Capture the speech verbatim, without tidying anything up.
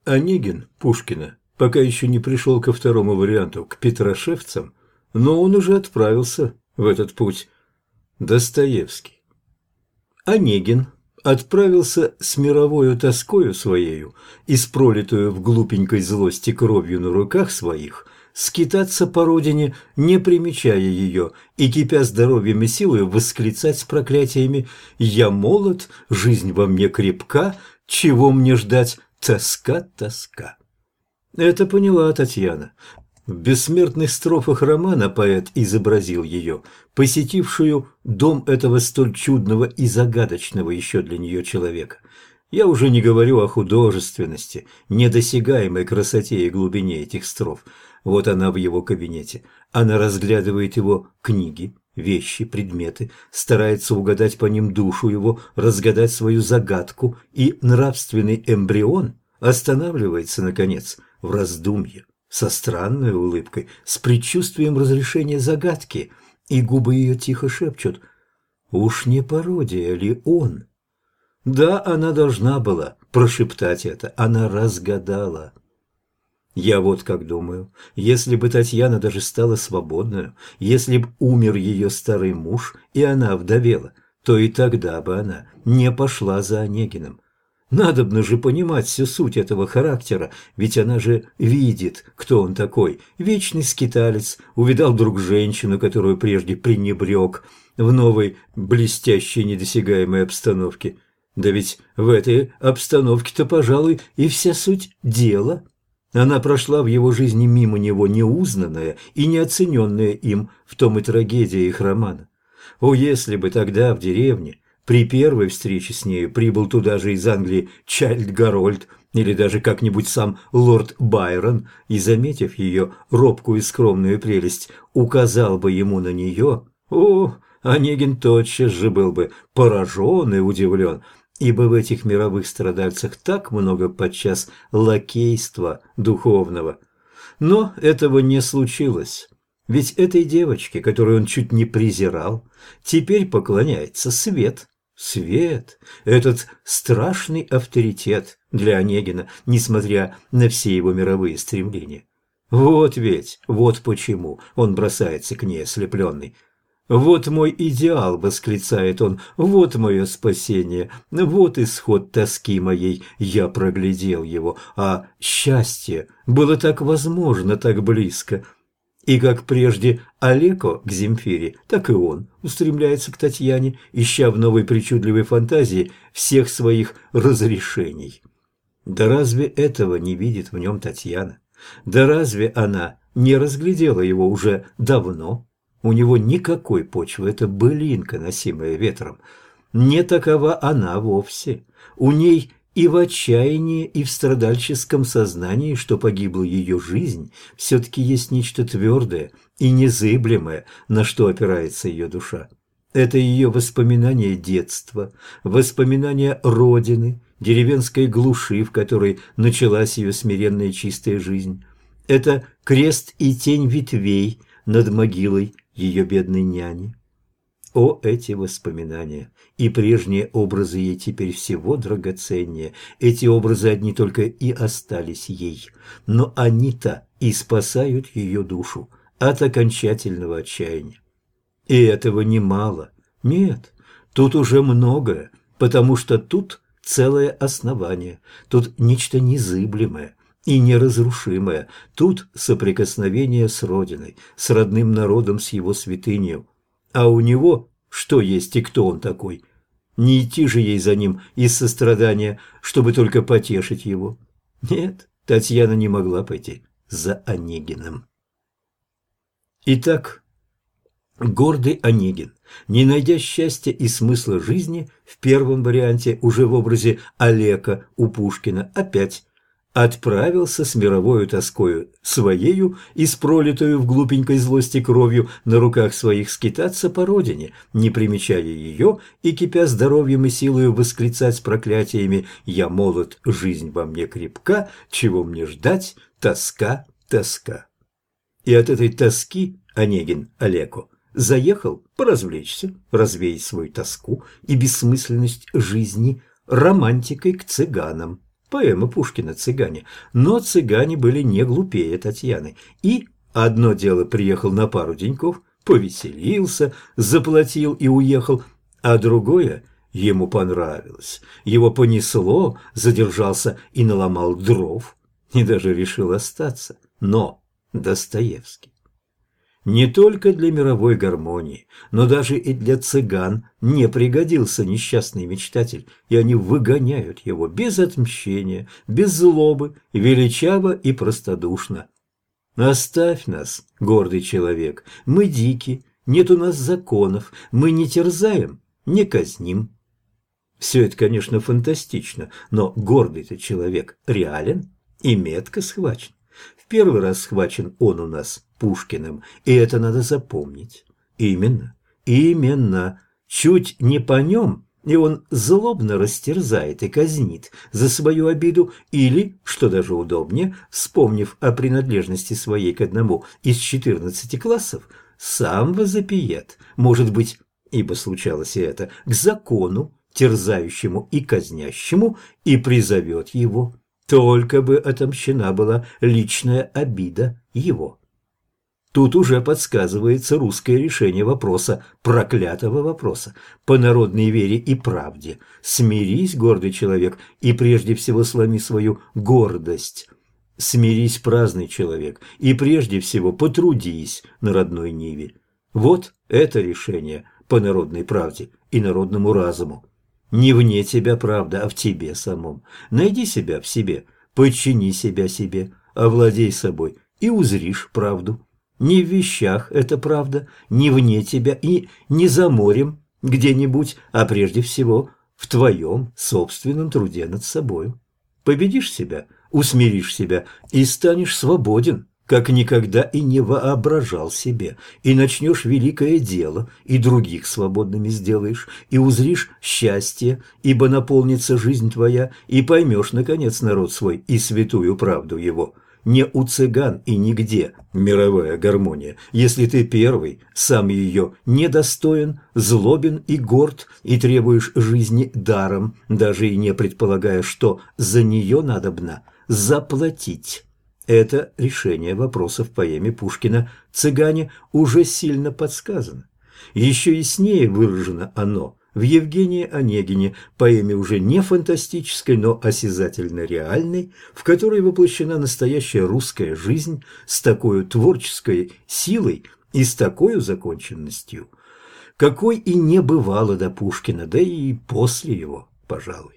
Онегин Пушкина пока еще не пришел ко второму варианту, к Петрошевцам, но он уже отправился в этот путь. Достоевский. Онегин отправился с мировою тоскою своею и с пролитую в глупенькой злости кровью на руках своих скитаться по родине, не примечая ее, и, кипя здоровьем и силою, восклицать с проклятиями: «Я молод, жизнь во мне крепка, чего мне ждать? Тоска, тоска». Это поняла Татьяна. В бессмертных строфах романа поэт изобразил ее, посетившую дом этого столь чудного и загадочного еще для нее человека. Я уже не говорю о художественности, недосягаемой красоте и глубине этих строф. Вот она в его кабинете. Она разглядывает его книги, вещи, предметы, старается угадать по ним душу его, разгадать свою загадку, и нравственный эмбрион останавливается, наконец, в раздумье, со странной улыбкой, с предчувствием разрешения загадки, и губы ее тихо шепчут: «Уж не пародия ли он?» Да, она должна была прошептать это, она разгадала. Я вот как думаю, если бы Татьяна даже стала свободной, если б умер ее старый муж, и она вдовела, то и тогда бы она не пошла за Онегиным. Надобно же понимать всю суть этого характера, ведь она же видит, кто он такой. Вечный скиталец, увидал вдруг женщину, которую прежде пренебрег, в новой блестящей недосягаемой обстановке. Да ведь в этой обстановке-то, пожалуй, и вся суть дела. Она прошла в его жизни мимо него, неузнанная и неоцененная им, в том и трагедия их романа. О, если бы тогда в деревне при первой встрече с нею прибыл туда же из Англии Чайльд Гарольд или даже как-нибудь сам лорд Байрон и, заметив ее робкую и скромную прелесть, указал бы ему на нее, о, Онегин тотчас же был бы поражен и удивлен, ибо в этих мировых страдальцах так много подчас лакейства духовного. Но этого не случилось. Ведь этой девочке, которую он чуть не презирал, теперь поклоняется Свет. Свет – этот страшный авторитет для Онегина, несмотря на все его мировые стремления. Вот ведь, вот почему он бросается к ней ослепленный. «Вот мой идеал», — восклицает он, — «вот мое спасение, вот исход тоски моей, я проглядел его, а счастье было так возможно, так близко». И как прежде Олеко к Земфире, так и он устремляется к Татьяне, ища в новой причудливой фантазии всех своих разрешений. Да разве этого не видит в нем Татьяна? Да разве она не разглядела его уже давно? У него никакой почвы, это былинка, носимая ветром. Не такова она вовсе. У ней и в отчаянии, и в страдальческом сознании, что погибла ее жизнь, все-таки есть нечто твердое и незыблемое, на что опирается ее душа. Это ее воспоминания детства, воспоминания родины, деревенской глуши, в которой началась ее смиренная чистая жизнь. Это крест и тень ветвей над могилой ее бедной няни. О, эти воспоминания! И прежние образы ей теперь всего драгоценнее. Эти образы одни только и остались ей. Но они-то и спасают ее душу от окончательного отчаяния. И этого немало. Нет, тут уже многое, потому что тут целое основание, тут нечто незыблемое и неразрушимое, тут соприкосновение с Родиной, с родным народом, с его святынью. А у него что есть и кто он такой? Не идти же ей за ним из сострадания, чтобы только потешить его. Нет, Татьяна не могла пойти за Онегиным. Итак, гордый Онегин, не найдя счастья и смысла жизни, в первом варианте уже в образе Олека у Пушкина, опять отправился с мировою тоскою своею и с пролитою в глупенькой злости кровью на руках своих скитаться по родине, не примечая ее и, кипя здоровьем и силою, восклицать с проклятиями: «Я молод, жизнь во мне крепка, чего мне ждать? Тоска, тоска». И от этой тоски Онегин Олеко заехал поразвлечься, развеять свою тоску и бессмысленность жизни романтикой к цыганам. поэма Пушкина «Цыгане». Но цыгане были не глупее Татьяны. И одно дело приехал на пару деньков, повеселился, заплатил и уехал, а другое ему понравилось. Его понесло, задержался и наломал дров, и даже решил остаться. Но Достоевский не только для мировой гармонии, но даже и для цыган не пригодился несчастный мечтатель, и они выгоняют его без отмщения, без злобы, величаво и простодушно. «Оставь нас, гордый человек, мы дики, нет у нас законов, мы не терзаем, не казним». Все это, конечно, фантастично, но гордый-то человек реален и метко схвачен. В первый раз схвачен он у нас Пушкиным, и это надо запомнить. Именно, именно, чуть не по нем, и он злобно растерзает и казнит за свою обиду, или, что даже удобнее, вспомнив о принадлежности своей к одному из четырнадцати классов, сам возопиет, может быть, ибо случалось и это, к закону, терзающему и казнящему, и призовет его. Только бы отомщена была личная обида его. Тут уже подсказывается русское решение вопроса, проклятого вопроса, по народной вере и правде. Смирись, гордый человек, и прежде всего сломи свою гордость. Смирись, праздный человек, и прежде всего потрудись на родной ниве. Вот это решение по народной правде и народному разуму. Не вне тебя правда, а в тебе самом. Найди себя в себе, подчини себя себе, овладей собой, и узришь правду. Не в вещах это правда, не вне тебя и не за морем где-нибудь, а прежде всего в твоем собственном труде над собою. Победишь себя, усмиришь себя и станешь свободен, как никогда и не воображал себе, и начнешь великое дело, и других свободными сделаешь, и узришь счастье, ибо наполнится жизнь твоя, и поймешь, наконец, народ свой и святую правду его. Не у цыган и нигде мировая гармония, если ты первый, сам ее недостоин, злобен и горд, и требуешь жизни даром, даже и не предполагая, что за нее надобно заплатить. Это решение вопроса в поэме Пушкина «Цыгане» уже сильно подсказано. Еще яснее выражено оно в Евгении Онегине, поэме уже не фантастической, но осязательно реальной, в которой воплощена настоящая русская жизнь с такой творческой силой и с такой законченностью, какой и не бывало до Пушкина, да и после его, пожалуй.